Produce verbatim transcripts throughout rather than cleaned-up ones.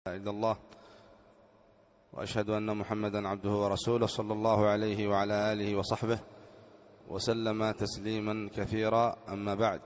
إلا الله وأشهد أن محمدا عبده ورسوله صلى الله عليه وعلى آله وصحبه وسلم تسليما كثيرا. أما بعد،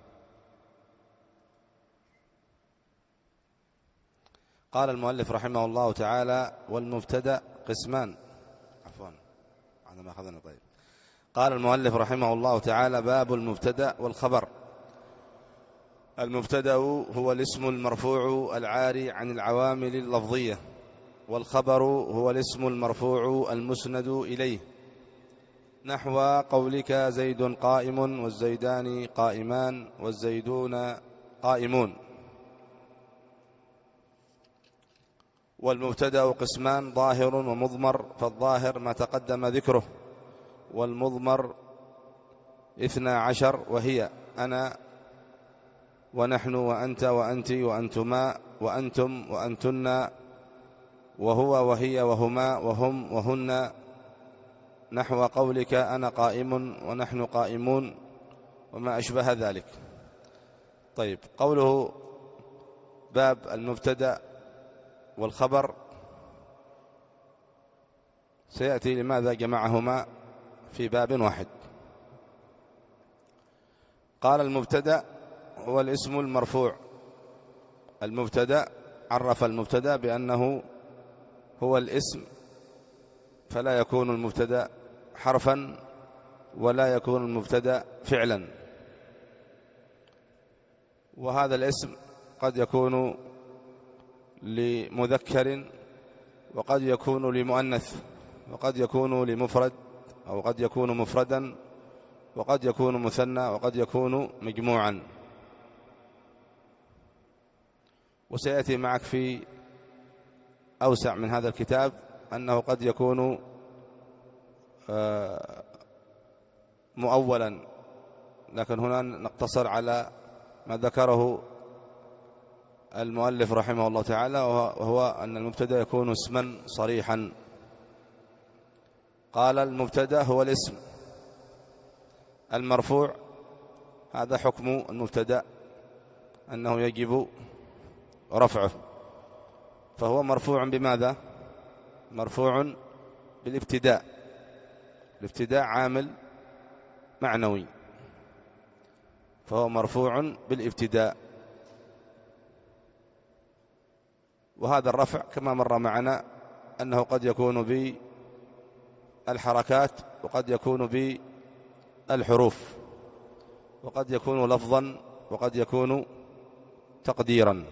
قال المؤلف رحمه الله تعالى: والمبتدأ قسمان. عفوا أنا ما أخذنا. طيب، قال المؤلف رحمه الله تعالى: باب المبتدأ والخبر. المبتدأ هو الاسم المرفوع العاري عن العوامل اللفظية، والخبر هو الاسم المرفوع المسند إليه، نحو قولك زيد قائم والزيدان قائمان والزيدون قائمون. والمبتدأ قسمان: ظاهر ومضمر، فالظاهر ما تقدم ذكره، والمضمر اثنا عشر، وهي أنا ونحن وأنت وأنت وأنتما وأنتم وأنتن، وهو وهي وهما وهم وهن، نحو قولك أنا قائم ونحن قائمون وما أشبه ذلك. طيب، قوله باب المبتدأ والخبر سيأتي لماذا جمعهما في باب واحد. قال: المبتدأ هو الاسم المرفوع. المبتدأ عرف المبتدأ بأنه هو الاسم، فلا يكون المبتدأ حرفا ولا يكون المبتدأ فعلا، وهذا الاسم قد يكون لمذكر وقد يكون لمؤنث وقد يكون لمفرد أو قد يكون مفردا وقد يكون مثنى وقد يكون مجموعا. وسيأتي معك في أوسع من هذا الكتاب أنه قد يكون مؤولا، لكن هنا نقتصر على ما ذكره المؤلف رحمه الله تعالى، وهو أن المبتدأ يكون اسما صريحا. قال: المبتدأ هو الاسم المرفوع. هذا حكم المبتدأ أنه يجب رفعه، فهو مرفوع بماذا؟ مرفوع بالابتداء. الابتداء عامل معنوي، فهو مرفوع بالابتداء. وهذا الرفع كما مر معنا أنه قد يكون بالحركات وقد يكون بالحروف وقد يكون لفظا وقد يكون تقديرا.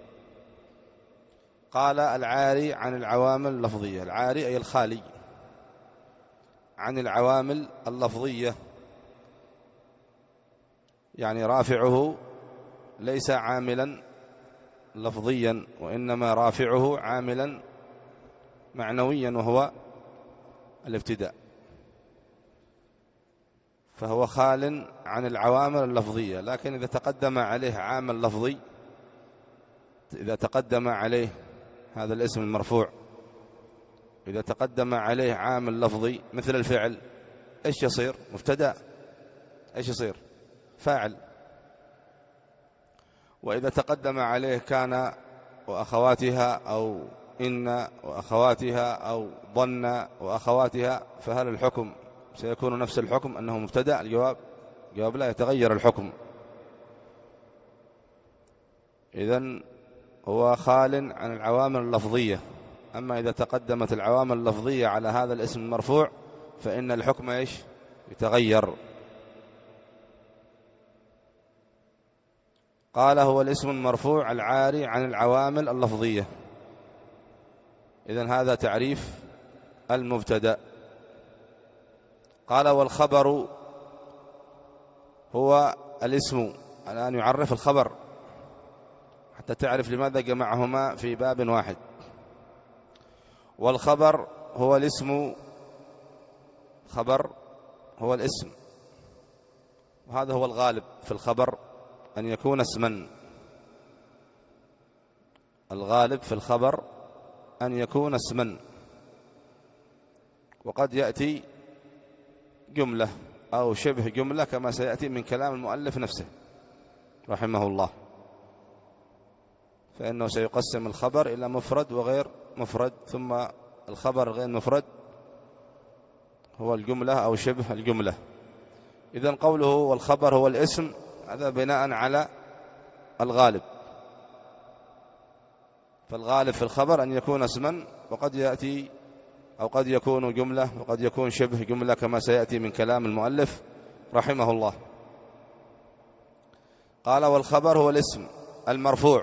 قال: العاري عن العوامل اللفظية. العاري أي الخالي عن العوامل اللفظية، يعني رافعه ليس عاملا لفظيا، وإنما رافعه عاملا معنويا وهو الابتداء، فهو خال عن العوامل اللفظية. لكن إذا تقدم عليه عامل لفظي، إذا تقدم عليه هذا الاسم المرفوع، إذا تقدم عليه عامل لفظي مثل الفعل، إيش يصير؟ مبتدأ. إيش يصير؟ فاعل. وإذا تقدم عليه كان وأخواتها أو إن وأخواتها أو ظن وأخواتها، فهل الحكم سيكون نفس الحكم أنه مبتدأ؟ الجواب جواب لا، يتغير الحكم. إذن هو خال عن العوامل اللفظية. أما إذا تقدمت العوامل اللفظية على هذا الاسم المرفوع فإن الحكم إيش؟ يتغير. قال: هو الاسم المرفوع العاري عن العوامل اللفظية. إذن هذا تعريف المبتدأ. قال: والخبر هو الاسم. الآن يعرف الخبر حتى تعرف لماذا جمعهما في باب واحد. والخبر هو الاسم. خبر هو الاسم، وهذا هو الغالب في الخبر أن يكون اسما. الغالب في الخبر أن يكون اسما، وقد يأتي جملة أو شبه جملة كما سيأتي من كلام المؤلف نفسه رحمه الله. فإنه سيقسم الخبر إلى مفرد وغير مفرد، ثم الخبر غير مفرد هو الجملة أو شبه الجملة. إذن قوله والخبر هو الاسم هذا بناء على الغالب، فالغالب في الخبر أن يكون اسما، وقد يأتي أو قد يكون جملة وقد يكون شبه جملة كما سيأتي من كلام المؤلف رحمه الله. قال والخبر هو الاسم المرفوع،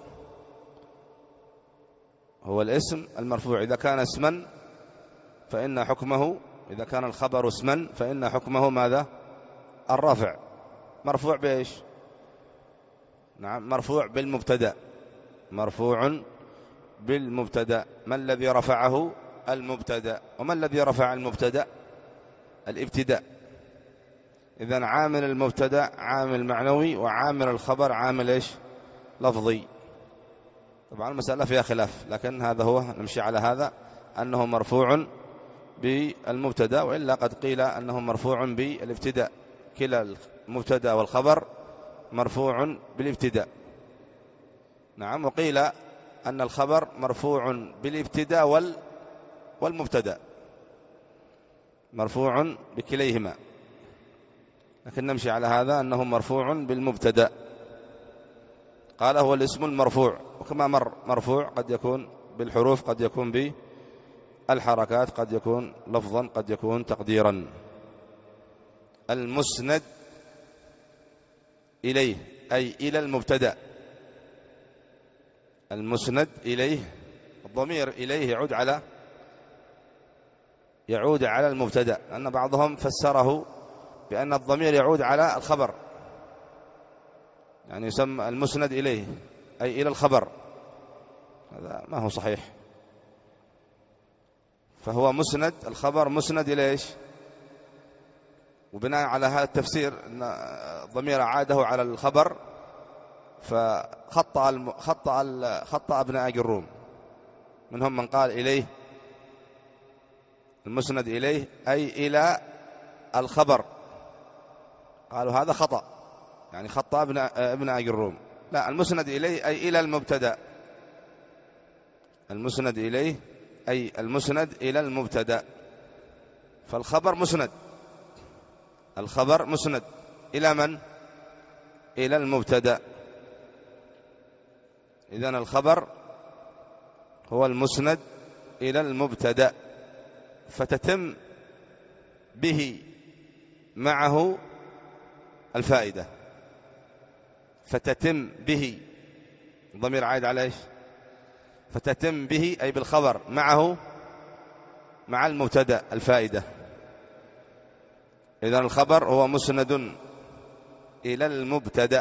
هو الاسم المرفوع. إذا كان اسما فإن حكمه، إذا كان الخبر اسما فإن حكمه ماذا؟ الرفع. مرفوع بإيش؟ نعم، مرفوع بالمبتدأ، مرفوع بالمبتدأ. ما الذي رفعه؟ المبتدأ. وما الذي رفع المبتدأ؟ الابتداء. إذن عامل المبتدأ عامل معنوي، وعامل الخبر عامل إيش؟ لفظي. طبعا المسألة فيها خلاف، لكن هذا هو، نمشي على هذا أنه مرفوع بالمبتدأ، وإلا قد قيل أنه مرفوع بالابتداء. كلا المبتدأ والخبر مرفوع بالابتداء. نعم. وقيل أن الخبر مرفوع بالابتداء وال والمبتدأ، مرفوع بكليهما، لكن نمشي على هذا أنه مرفوع بالمبتدأ. قال هو الاسم المرفوع، وكما مر مرفوع قد يكون بالحروف، قد يكون بالحركات، قد يكون لفظا، قد يكون تقديرا. المسند إليه أي إلى المبتدأ، المسند إليه، الضمير إليه يعود على يعود على المبتدأ، لأن بعضهم فسره بأن الضمير يعود على الخبر، يعني يسمى المسند إليه أي إلى الخبر. هذا ما هو صحيح. فهو مسند، الخبر مسند إلى إيش؟ وبناء على هذا التفسير أن الضمير عاده على الخبر، فخطأ الم... خطأ ال... خطأ ابن آج الروم. منهم من قال إليه، المسند إليه أي إلى الخبر، قالوا هذا خطأ، يعني خطأ ابن ابن آج الروم. لا، المسند إليه أي إلى المبتدأ، المسند إليه أي المسند إلى المبتدأ. فالخبر مسند، الخبر مسند إلى من؟ إلى المبتدأ. إذن الخبر هو المسند إلى المبتدأ، فتتم به معه الفائدة، فتتم به، ضمير عائد على إيش؟ فتتم به أي بالخبر معه، مع المبتدأ الفائدة. إذن الخبر هو مسند إلى المبتدأ،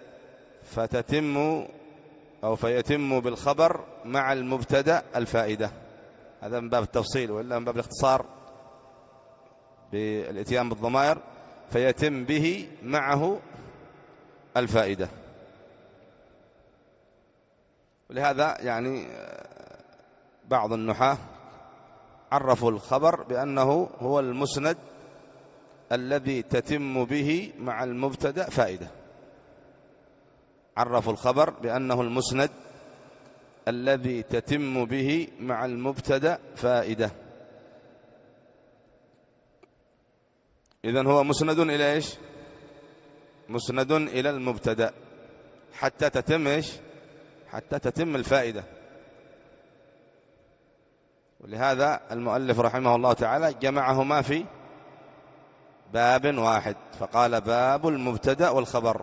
فتتم أو فيتم بالخبر مع المبتدأ الفائدة. هذا من باب التفصيل، وإلا من باب الاختصار بالاتيان بالضمائر، فيتم به معه الفائدة. ولهذا يعني بعض النحاة عرفوا الخبر بأنه هو المسند الذي تتم به مع المبتدأ فائدة. عرفوا الخبر بأنه المسند الذي تتم به مع المبتدأ فائدة. إذن هو مسند إلى إيش؟ مسند إلى المبتدأ حتى تتم إيش؟ حتى تتم الفائدة. ولهذا المؤلف رحمه الله تعالى جمعهما في باب واحد، فقال باب المبتدأ والخبر.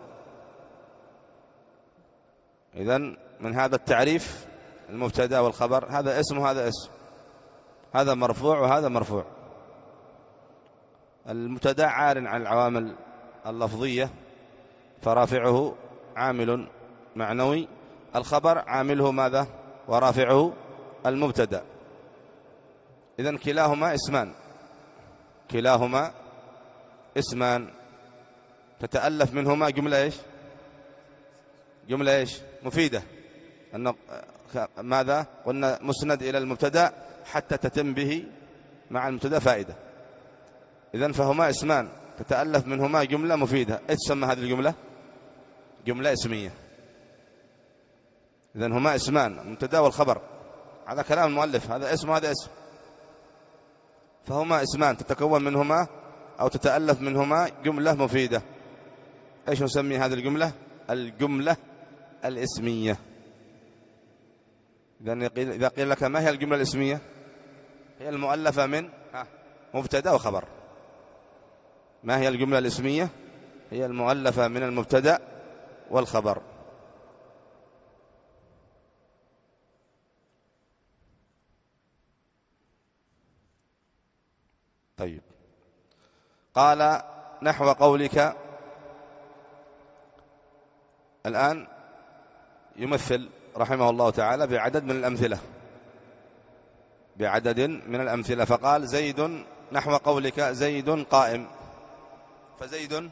إذن من هذا التعريف المبتدأ والخبر، هذا اسم وهذا اسم، هذا مرفوع وهذا مرفوع. المبتدأ عار عن العوامل اللفظية، فرافعه عامل معنوي. الخبر عامله ماذا؟ ورافعه المبتدأ. إذن كلاهما اسمان، كلاهما اسمان تتألف منهما جملة إيش؟ جملة إيش؟ مفيدة. أن ماذا؟ قلنا مسند إلى المبتدأ حتى تتم به مع المبتدأ فائدة. إذن فهما اسمان تتألف منهما جملة مفيدة. إيش تسمى هذه الجملة؟ جملة اسمية. إذن هما اسمان، مبتدأ والخبر، على كلام المؤلف، هذا اسم وهذا اسم، فهما اسمان تتكون منهما أو تتألف منهما جملة مفيدة. إيش نسمي هذه الجملة؟ الجملة الاسمية. إذا قيل لك ما هي الجملة الاسمية؟ هي المؤلفة من مبتدأ وخبر. ما هي الجملة الاسمية؟ هي المؤلفة من المبتدأ والخبر. طيب، قال نحو قولك. الآن يمثل رحمه الله تعالى بعدد من الأمثلة، بعدد من الأمثلة، فقال زيد، نحو قولك زيد قائم. فزيد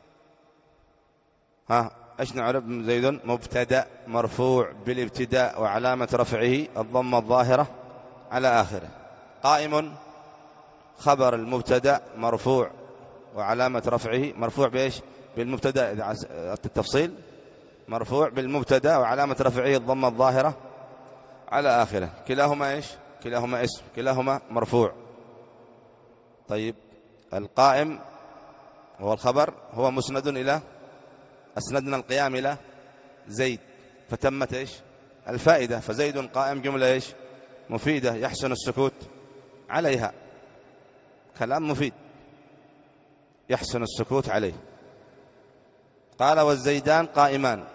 ها ايش نعرف؟ زيد مبتدأ مرفوع بالابتداء وعلامة رفعه الضمة الظاهرة على آخره. قائم خبر المبتدأ مرفوع وعلامة رفعه، مرفوع بإيش؟ بالمبتدأ، إذا التفصيل مرفوع بالمبتدأ وعلامة رفعه الضمة الظاهرة على آخره. كلاهما إيش؟ كلاهما اسم، كلاهما مرفوع. طيب، القائم هو الخبر، هو مسند إلى، أسندنا القيام إلى زيد، فتمت إيش؟ الفائدة. فزيد قائم جملة إيش؟ مفيدة يحسن السكوت عليها، كلام مفيد يحسن السكوت عليه. قال والزيدان قائمان.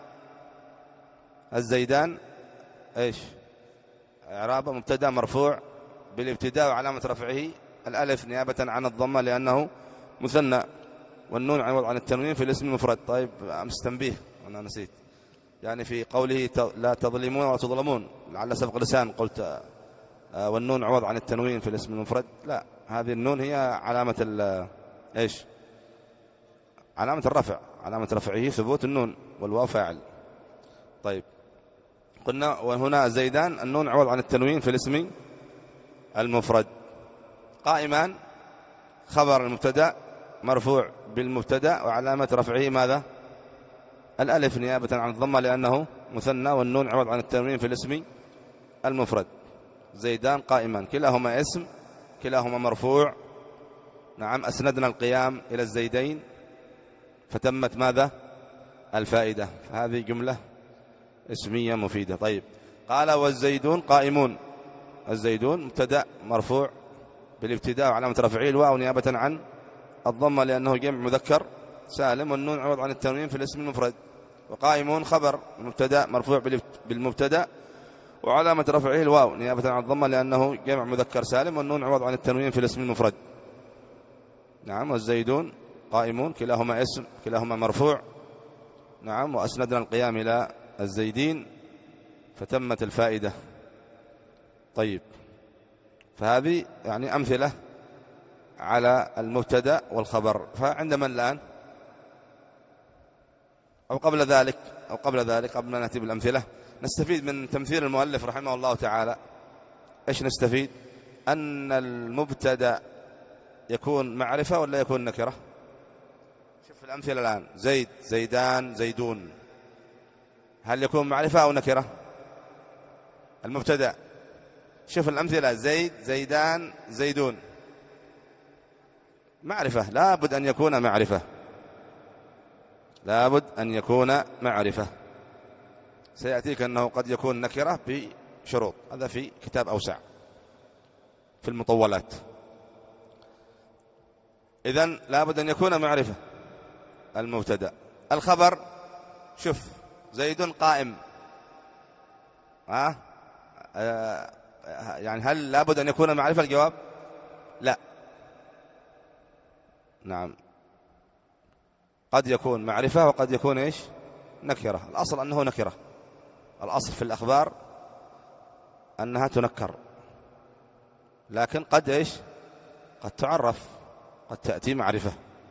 الزيدان إيش؟ إعراب مبتدأ مرفوع بالابتداء وعلامة رفعه الألف نيابة عن الضمة لأنه مثنى، والنون عوض عن التنوين في الاسم المفرد. طيب، أمس تنبيه أنا نسيت، يعني في قوله لا تظلمون ولا تظلمون، لعل سبق لسان قلت والنون عوض عن التنوين في الاسم المفرد. لا، هذه النون هي علامة ال إيش؟ علامة الرفع، علامة رفعه ثبوت النون، والواو فاعل. طيب، قلنا وهنا زيدان النون عوض عن التنوين في الاسم المفرد. قائمان خبر المبتدأ مرفوع بالمبتدأ وعلامة رفعه ماذا؟ الألف نيابة عن الضمة لأنه مثنى، والنون عوض عن التنوين في الاسم المفرد. زيدان قائمان كلاهما اسم، كلاهما مرفوع. نعم، أسندنا القيام إلى الزيدين فتمت ماذا؟ الفائدة. هذه جملة اسمية مفيدة. طيب، قال والزيدون قائمون. الزيدون مبتدأ مرفوع بالابتداء وعلامة رفعه الواو نيابة عن الضمة لأنه جمع مذكر سالم، والنون عوض عن التنوين في الاسم المفرد. وقائمون خبر مبتدأ مرفوع بالمبتدأ وعلامة رفعه الواو نيابة عن الضمة لأنه جمع مذكر سالم، والنون عوض عن التنوين في الاسم المفرد. نعم، والزيدون قائمون كلاهما اسم، كلاهما مرفوع. نعم، وأسندنا القيام إلى الزيدين فتمت الفائدة. طيب، فهذه يعني أمثلة على المبتدأ والخبر. فعند من الآن؟ أو قبل ذلك، أو قبل ذلك قبل أن نأتي بالأمثلة، نستفيد من تمثيل المؤلف رحمه الله تعالى. إيش نستفيد؟ أن المبتدأ يكون معرفة ولا يكون نكرة؟ شوف الأمثلة الآن، زيد، زيدان، زيدون، هل يكون معرفة أو نكرة؟ المبتدأ. شوف الأمثلة، زيد، زيدان، زيدون، معرفة، لابد أن يكون معرفة، لابد أن يكون معرفة. سيأتيك أنه قد يكون نكرة بشروط، هذا في كتاب أوسع في المطولات. إذن لابد أن يكون معرفة المبتدأ. الخبر، شوف زيد قائم، ها آه يعني هل لابد أن يكون معرفة؟ الجواب لا. نعم، قد يكون معرفة وقد يكون إيش؟ نكرة. الأصل أنه نكرة، الأصل في الأخبار أنها تنكر، لكن قد إيش؟ قد تعرف، قد تأتي معرفة،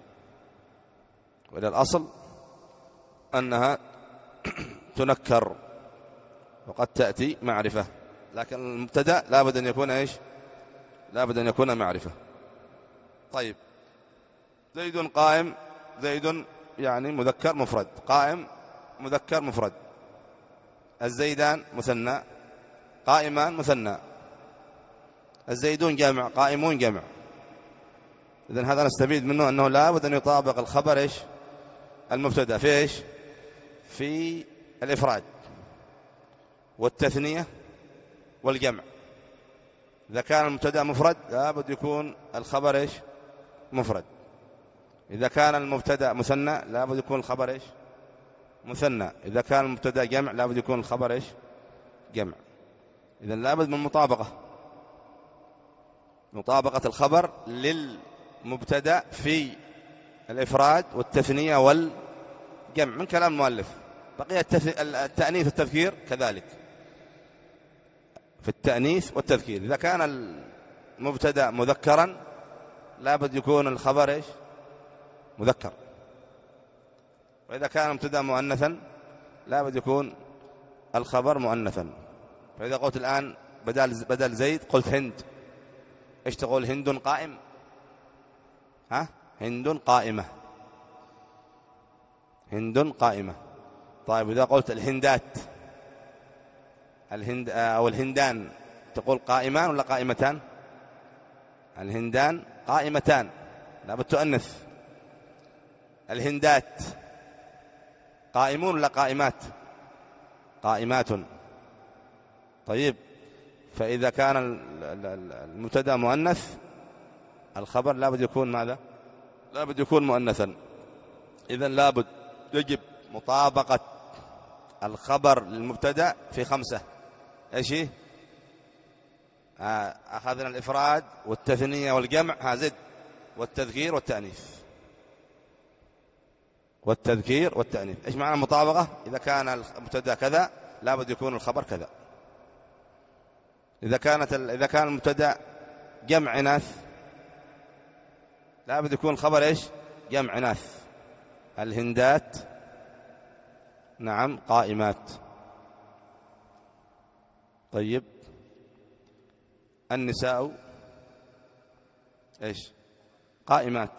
وإلى الأصل أنها تنكر وقد تأتي معرفة، لكن المبتدأ لابد أن يكون إيش؟ لابد أن يكون معرفة. طيب، زيد قائم، زيد يعني مذكر مفرد، قائم مذكر مفرد. الزيدان مثنى، قائمان مثنى، الزيدون جمع، قائمون جمع. إذن هذا نستفيد منه أنه لا بد أن يطابق الخبر إيش؟ المبتدأ في إيش؟ في الإفراد والتثنية والجمع. إذا كان المبتدأ مفرد لا بد يكون الخبر إيش؟ مفرد. إذا كان المبتدأ مثنى لا بد يكون الخبر إيش؟ مثنى. إذا كان المبتدأ جمع لا بد يكون الخبر إيش؟ جمع. إذن لا بد من مطابقة، مطابقة الخبر للمبتدأ في الإفراد والتثنية والجمع من كلام المؤلف. بقي التأنيث والتذكير كذلك، في التأنيث والتذكير إذا كان المبتدأ مذكرا لا بد يكون الخبر إيش؟ مذكر. وإذا كان المبتدأ مؤنثا لا بد يكون الخبر مؤنثا. فإذا قلت الآن بدل بدل زيد قلت هند، إيش تقول؟ هند قائم، ها؟ هند قائمة، هند قائمة. طيب إذا قلت الهندات، الهند أو الهندان، تقول قائمان ولا قائمتان؟ الهندان قائمتان، لا بد تؤنث. الهندات قائمون ولا قائمات؟ قائمات. طيب فإذا كان المبتدأ مؤنث الخبر لا بد يكون ماذا؟ لا بد يكون مؤنثا. إذن لا بد يجب مطابقة الخبر للمبتدأ في خمسة. ايش هي؟ آه أخذنا الإفراد والتثنية والجمع، هازد والتذكير والتأنيث، والتذكير والتأنيث. ايش معنى المطابقة؟ إذا كان المبتدأ كذا لا بد يكون الخبر كذا. إذا كانت إذا كان المبتدأ جمع إناث لا بد يكون الخبر ايش؟ جمع إناث. الهندات نعم قائمات. طيب النساء ايش؟ قائمات.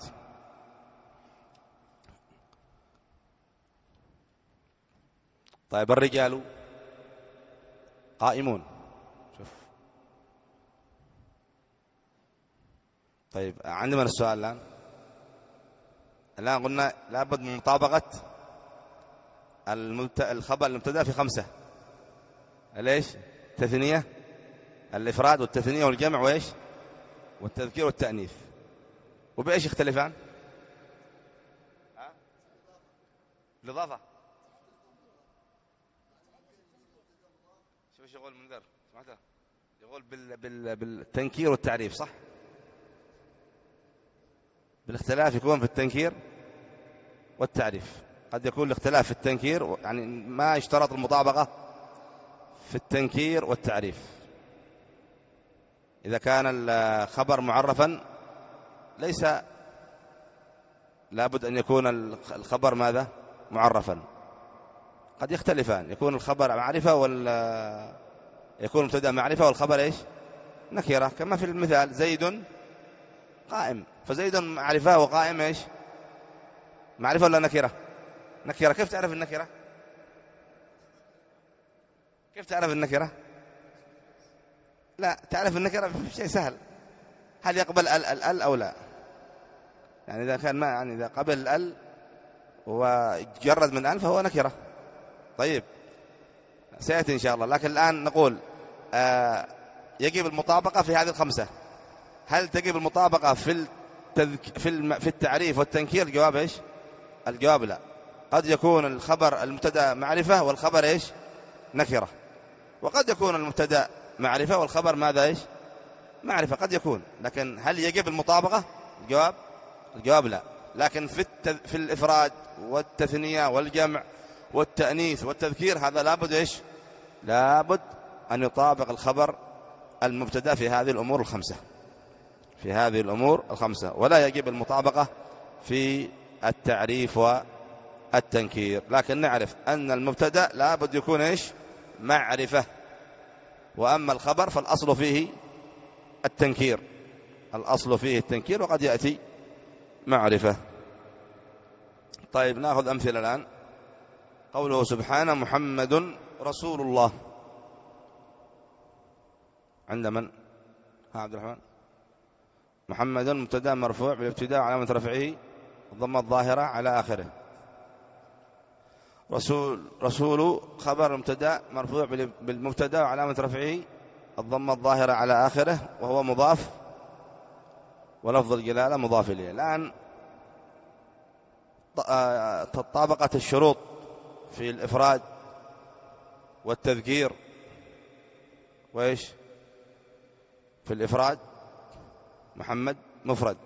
طيب الرجال قائمون. شوف. طيب عندنا السؤال الآن الآن قلنا لابد من مطابقة الخبر المبتدأ في خمسة. ليش؟ التثنية، الإفراد والتثنية والجمع وإيش؟ والتذكير والتأنيث. وبإيش يختلفان؟ الإضافة. شو يقول منذر؟ سمعته؟ يقول بال بال بالتنكير والتعريف، صح؟ بالاختلاف يكون في التنكير والتعريف. قد يكون الاختلاف في التنكير يعني ما يشترط المطابقة في التنكير والتعريف. إذا كان الخبر معرفا ليس لابد أن يكون الخبر ماذا؟ معرفا. قد يختلفان، يكون الخبر معرفة ولا يكون المبتدأ معرفة والخبر إيش؟ نكرة. كما في المثال زيد قائم، فزيد معرفة وقائم إيش؟ معرفة ولا نكرة؟ نكرة. كيف تعرف النكرة؟ كيف تعرف النكرة؟ لا، تعرف النكرة شيء سهل. هل يقبل ال ال ال أو لا؟ يعني إذا كان ما يعني إذا قبل ال وجرد من ال فهو نكرة. طيب سيأتي إن شاء الله. لكن الآن نقول آه يجب المطابقة في هذه الخمسة. هل تجب المطابقة في التذك... في الم... في التعريف والتنكير؟ الجواب إيش؟ الجواب لا. قد يكون الخبر المبتدأ معرفة والخبر إيش؟ نكرة. وقد يكون المبتدأ معرفة والخبر ماذا إيش؟ معرفة. قد يكون. لكن هل يجب المطابقة؟ الجواب الجواب لا. لكن في التذ... في الإفراد والتثنية والجمع والتأنيث والتذكير هذا لابد إيش؟ لابد أن يطابق الخبر المبتدأ في هذه الأمور الخمسة، في هذه الأمور الخمسة. ولا يجب المطابقة في التعريف والتنكير. لكن نعرف أن المبتدأ لابد يكون إيش؟ معرفة. وأما الخبر فالأصل فيه التنكير، الأصل فيه التنكير وقد يأتي معرفة. طيب نأخذ أمثلة الآن. قوله سبحانه محمد رسول الله عند من؟ ها عبد الرحمن. محمد مبتدأ مرفوع بالابتداء علامة رفعه الضمة الظاهرة على آخره. رسول رسول خبر مبتدأ مرفوع بالمبتدأ وعلامة رفعه الضمة الظاهرة على آخره وهو مضاف ولفظ الجلالة مضاف إليه. الآن تطابقت الشروط في الإفراد والتذكير وإيش؟ في الإفراد محمد مفرد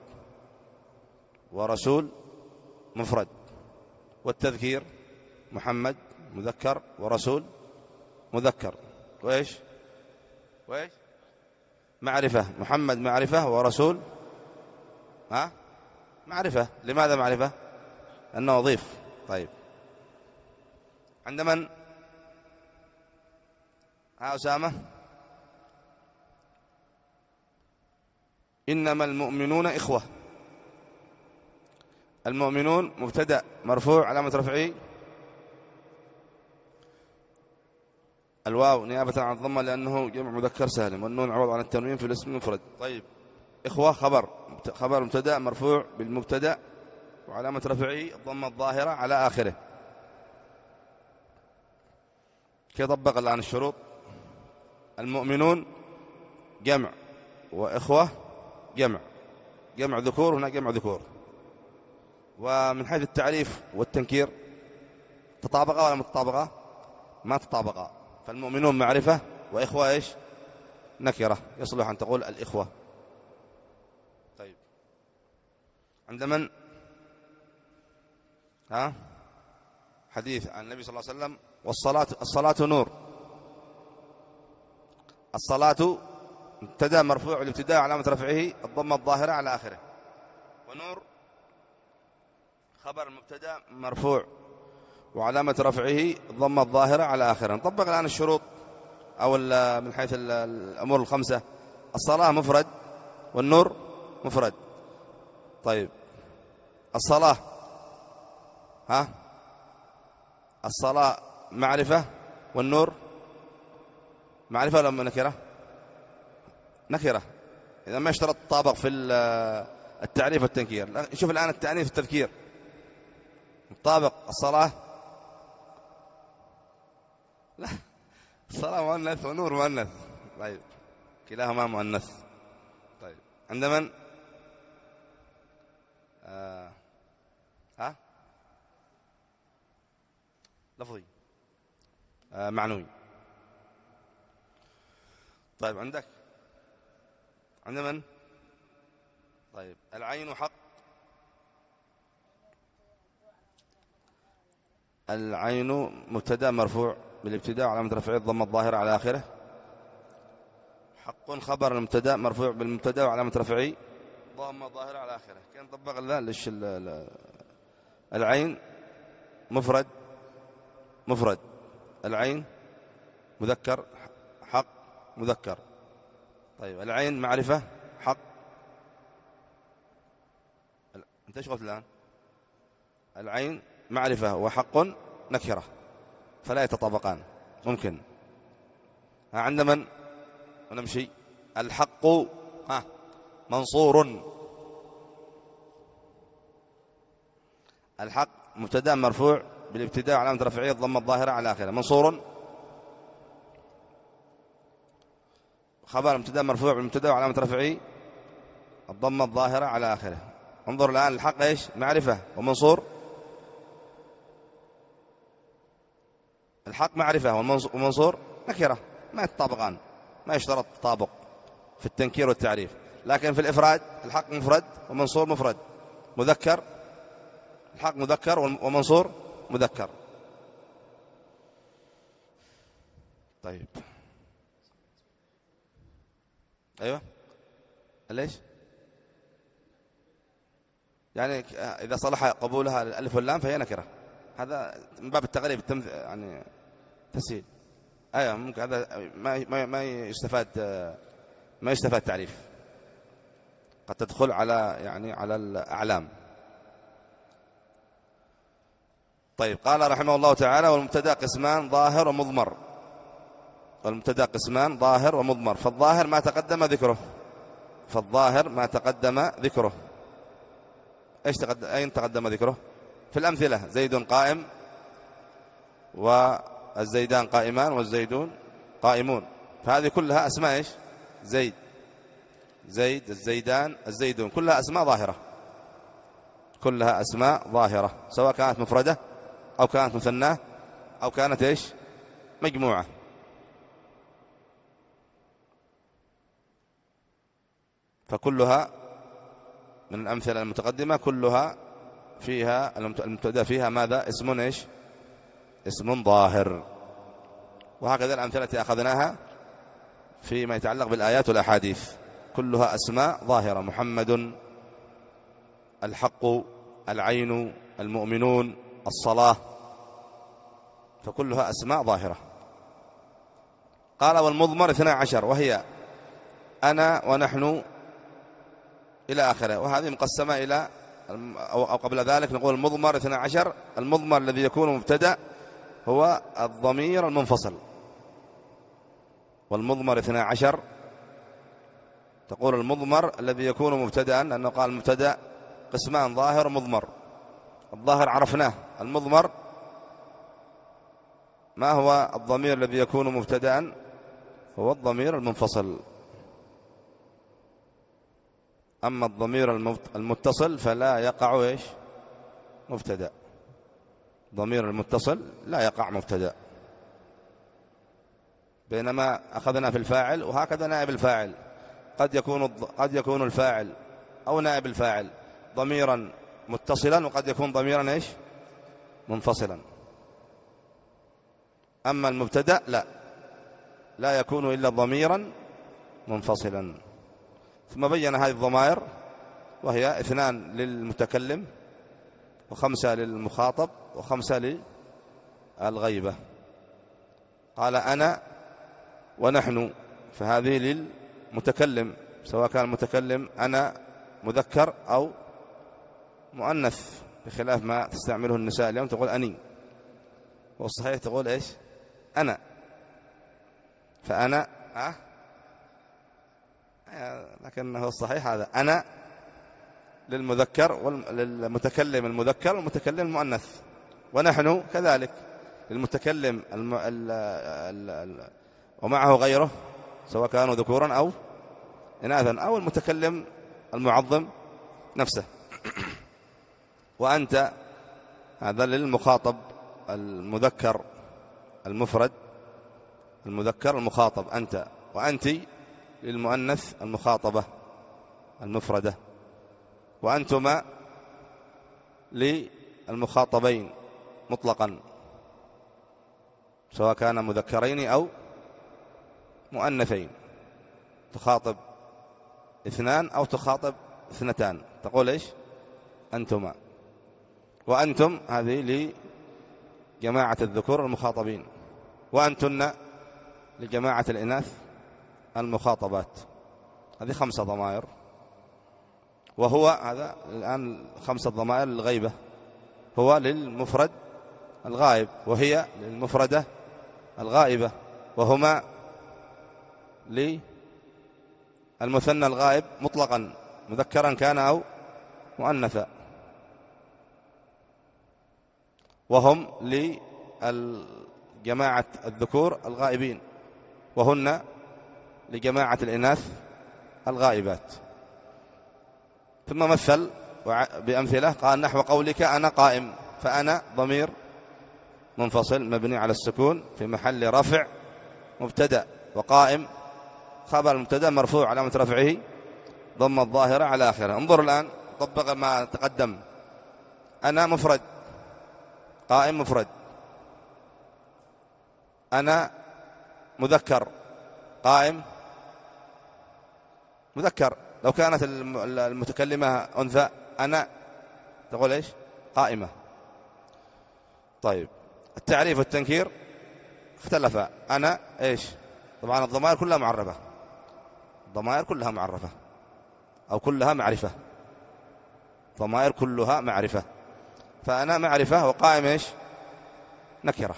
ورسول مفرد، والتذكير محمد مذكر ورسول مذكر، وإيش وإيش معرفة محمد معرفة ورسول ها معرفة. لماذا معرفة؟ أنه أضيف. طيب عند من؟ ها أسامة. إنما المؤمنون إخوة. المؤمنون مبتدأ مرفوع علامة رفعه الواو نيابة عن الضمة لأنه جمع مذكر سالم، والنون عوض عن التنوين في الاسم المفرد. طيب إخوة خبر خبر مبتدأ مرفوع بالمبتدأ وعلامة رفعه الضمة الظاهرة على آخره. كيف طبق الآن الشروط؟ المؤمنون جمع وإخوة جمع، جمع ذكور هنا جمع ذكور. ومن حيث التعريف والتنكير تطابقا ولا متطابقا؟ ما تطابقا. فالمؤمنون معرفة وإخوة إيش؟ نكرة، يصلح أن تقول الإخوة. طيب عند من؟ ها حديث عن النبي صلى الله عليه وسلم والصلاة الصلاة نور. الصلاة مبتدأ مرفوع الابتداء علامة رفعه الضمة الظاهرة على آخره، ونور خبر المبتدأ مرفوع وعلامة رفعه الضمة الظاهرة على آخره. نطبق الآن الشروط أو من حيث الأمور الخمسة. الصلاة مفرد والنور مفرد. طيب الصلاة ها الصلاة معرفة والنور معرفة ولا نكرة؟ نكرة. إذا ما اشترط الطابق في التعريف والتنكير. شوف الآن التأنيث والتذكير طابق. الصلاة لا الصلاة مؤنث ونور مؤنث. طيب كلاهما مؤنث. طيب عند من؟ آه. ها لفظي آه معنوي. طيب عندك عند من؟ طيب العين حق. العين مبتدأ مرفوع بالابتداء علامة رفعه الضمة الظاهرة على آخره. حق خبر المبتدأ مرفوع بالمبتدأ وعلامة رفعه ضمة ظاهرة على آخره. كان طبق لا ليش العين مفرد مفرد العين مذكر حق مذكر. طيب العين معرفة حق. انت ايش قلت الآن؟ العين معرفة وحق نكرة فلا يتطابقان. ممكن ها عند من؟ ونمشي. الحق ها منصور. الحق مبتدأ مرفوع بالابتداء علامة رفعه الضمة الظاهرة على آخره. منصور خبر مبتدأ مرفوع بالمبتدأ وعلامة رفعه الضمة الظاهرة على آخره. انظر الآن الحق ايش؟ معرفة ومنصور. الحق معرفة ومنصور نكرة ما يتطابقان، ما يشترط التطابق في التنكير والتعريف. لكن في الإفراد الحق مفرد ومنصور مفرد مذكر. الحق مذكر ومنصور مذكر. طيب أيوة ليش؟ يعني إذا صلح قبولها الألف واللام فهي نكرة. هذا من باب التغريب التمث... يعني تسهيل. أيوة ممكن هذا ما ما ما يستفاد ما يستفاد تعريف. قد تدخل على يعني على الأعلام. طيب، قال رحمه الله تعالى: والمبتدأ قسمان ظاهر ومضمر. والمبتدأ قسمان ظاهر ومضمر. فالظاهر ما تقدم ذكره فالظاهر ما تقدم ذكره ايش تقدم اين تقدم ذكره؟ في الأمثلة: زيد قائم، والزيدان قائمان، والزيدون قائمون. فهذه كلها أسماء ايش؟ زيد زيد الزيدان الزيدون، كلها أسماء ظاهرة كلها أسماء ظاهرة سواء كانت مفردة أو كانت مثناه أو كانت ايش؟ مجموعة. فكلها من الأمثلة المتقدمة كلها فيها المبتدأ فيها ماذا؟ اسم ايش؟ اسم ظاهر. وهكذا الأمثلة التي أخذناها فيما يتعلق بالآيات والأحاديث كلها أسماء ظاهرة: محمد، الحق، العين، المؤمنون، الصلاة، فكلها أسماء ظاهرة. قال: والمضمر اثنا عشر، وهي أنا ونحن إلى آخره. وهذه مقسمة إلى أو قبل ذلك نقول المضمر اثنا عشر. المضمر الذي يكون مبتدأ هو الضمير المنفصل. والمضمر اثنا عشر تقول المضمر الذي يكون مبتدأ، لأنه قال مبتدأ قسمان ظاهر ومضمر. الظاهر عرفناه. المضمر ما هو الضمير الذي يكون مبتدأ؟ هو الضمير المنفصل. أما الضمير المتصل فلا يقع إيش؟ مبتدأ. ضمير المتصل لا يقع مبتدأ. بينما أخذنا في الفاعل، وهكذا نائب الفاعل قد يكون قد يكون الفاعل أو نائب الفاعل ضميرا متصلا، وقد يكون ضميرا إيش؟ منفصلا. أما المبتدأ لا لا يكون إلا ضميرا منفصلا. ثم بين هذه الضمائر، وهي اثنان للمتكلم، وخمسة للمخاطب، وخمسة للغيبة. قال: أنا ونحن، فهذه للمتكلم سواء كان المتكلم أنا مذكر أو مؤنث، بخلاف ما تستعمله النساء اليوم تقول أني، والصحيح تقول إيش؟ أنا. فأنا أه؟ لكنه الصحيح هذا: أنا للمذكر والمتكلم المذكر والمتكلم المؤنث، ونحن كذلك للمتكلم الم... ال... ال... ال... ومعه غيره سواء كانوا ذكورا أو إناثا، أو المتكلم المعظم نفسه. وأنت هذا للمخاطب المذكر المفرد، المذكر المخاطب أنت، وأنت للمؤنث المخاطبة المفردة، وأنتما للمخاطبين مطلقا سواء كان مذكرين أو مؤنثين. تخاطب اثنان أو تخاطب اثنتان تقول إيش؟ أنتما. وأنتم هذه لجماعة الذكور المخاطبين، وأنتن لجماعة الإناث المخاطبات. هذه خمسة ضمائر. وهو هذا الآن خمسة ضمائر للغيبة. هو للمفرد الغائب، وهي للمفردة الغائبة، وهما للمثنى الغائب مطلقا مذكرا كان أو مؤنثا، وهم لجماعة الذكور الغائبين، وهن لجماعة الإناث الغائبات. ثم مثل بأمثلة، قال: نحو قولك أنا قائم. فأنا ضمير منفصل مبني على السكون في محل رفع مبتدأ، وقائم خبر المبتدأ مرفوع علامة رفعه ضم الظاهرة على آخره. انظر الآن طبق ما تقدم. أنا مفرد، قائم مفرد. أنا مذكر، قائم مذكر. لو كانت المتكلمة أنثى أنا تقول إيش؟ قائمة. طيب، التعريف والتنكير اختلفا. أنا إيش؟ طبعا الضمائر كلها معرفة، الضمائر كلها معرفة أو كلها معرفة، ضمائر كلها معرفة. فأنا معرفة، وقائم إيش؟ نكرة.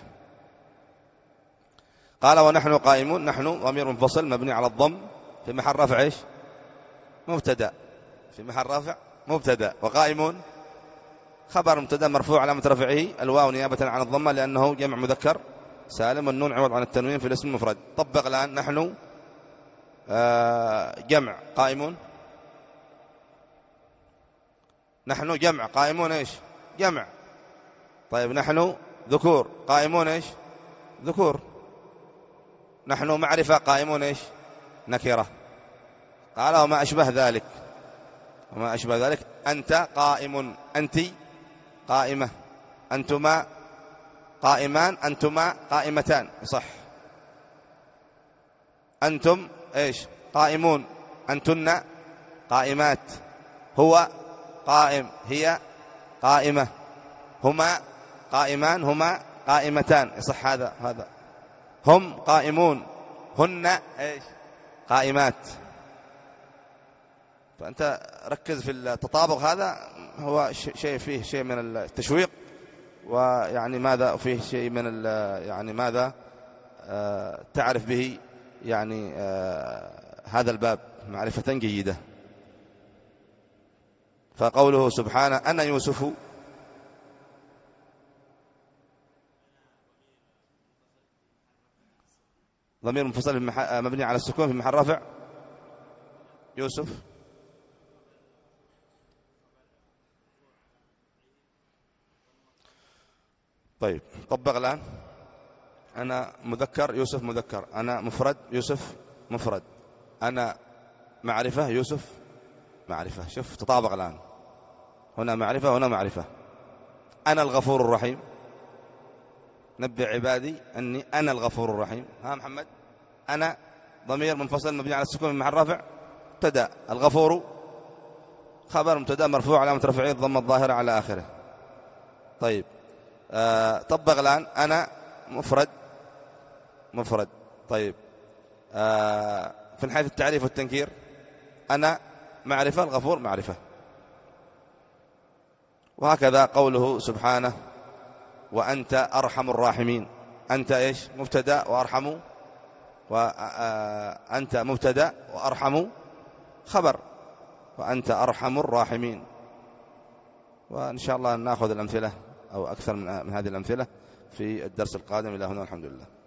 قال ونحن قائمون، نحن ضمير منفصل مبني على الضم في محل رفع إيش؟ مبتدأ، في محل رفع مبتدأ. وقائمون خبر مبتدأ مرفوع علامة رفعه الواو نيابة عن الضمة لأنه جمع مذكر سالم، والنون عوض عن التنوين في الاسم المفرد. طبق الآن. نحن جمع قائمون، نحن جمع قائمون إيش؟ جمع. طيب نحن ذكور قائمون إيش؟ ذكور. نحن معرفة قائمون إيش؟ نكرة. قال وما أشبه ذلك، وما أشبه ذلك. أنت قائم، أنت قائمة، أنتما قائمان، أنتما قائمتان، صح. أنتم إيش؟ قائمون، أنتن قائمات، هو قائم، هي قائمة، هما قائمان، هما قائمتان، يصح هذا هذا. هم قائمون، هن إيش؟ قائمات. فأنت ركز في التطابق، هذا هو شيء فيه شيء من التشويق، ويعني ماذا فيه شيء من يعني ماذا آه تعرف به يعني آه هذا الباب معرفة جيدة. فقوله سبحانه أنا يوسف، ضمير منفصل مبني على السكون في محل رفع يوسف. طيب طبق الآن. أنا مذكر يوسف مذكر، أنا مفرد يوسف مفرد، أنا معرفة يوسف معرفة. شوف تطابق الآن، هنا معرفة هنا معرفة. أنا الغفور الرحيم، نبئ عبادي أني أنا الغفور الرحيم. ها محمد، أنا ضمير منفصل مبني على السكون مع الرفع مبتدأ، الغفور خبر مبتدأ مرفوع علامة رفعه الضمة الظاهرة على آخره. طيب آه طبق الآن. أنا مفرد مفرد. طيب آه في حيث التعريف والتنكير، أنا معرفة، الغفور معرفة. وهكذا قوله سبحانه وأنت أرحم الراحمين. أنت إيش؟ مبتدأ، وأرحم وأنت مبتدأ وأرحم خبر، وأنت أرحم الراحمين. وإن شاء الله نأخذ الأمثلة أو أكثر من هذه الأمثلة في الدرس القادم. إلى هنا الحمد لله.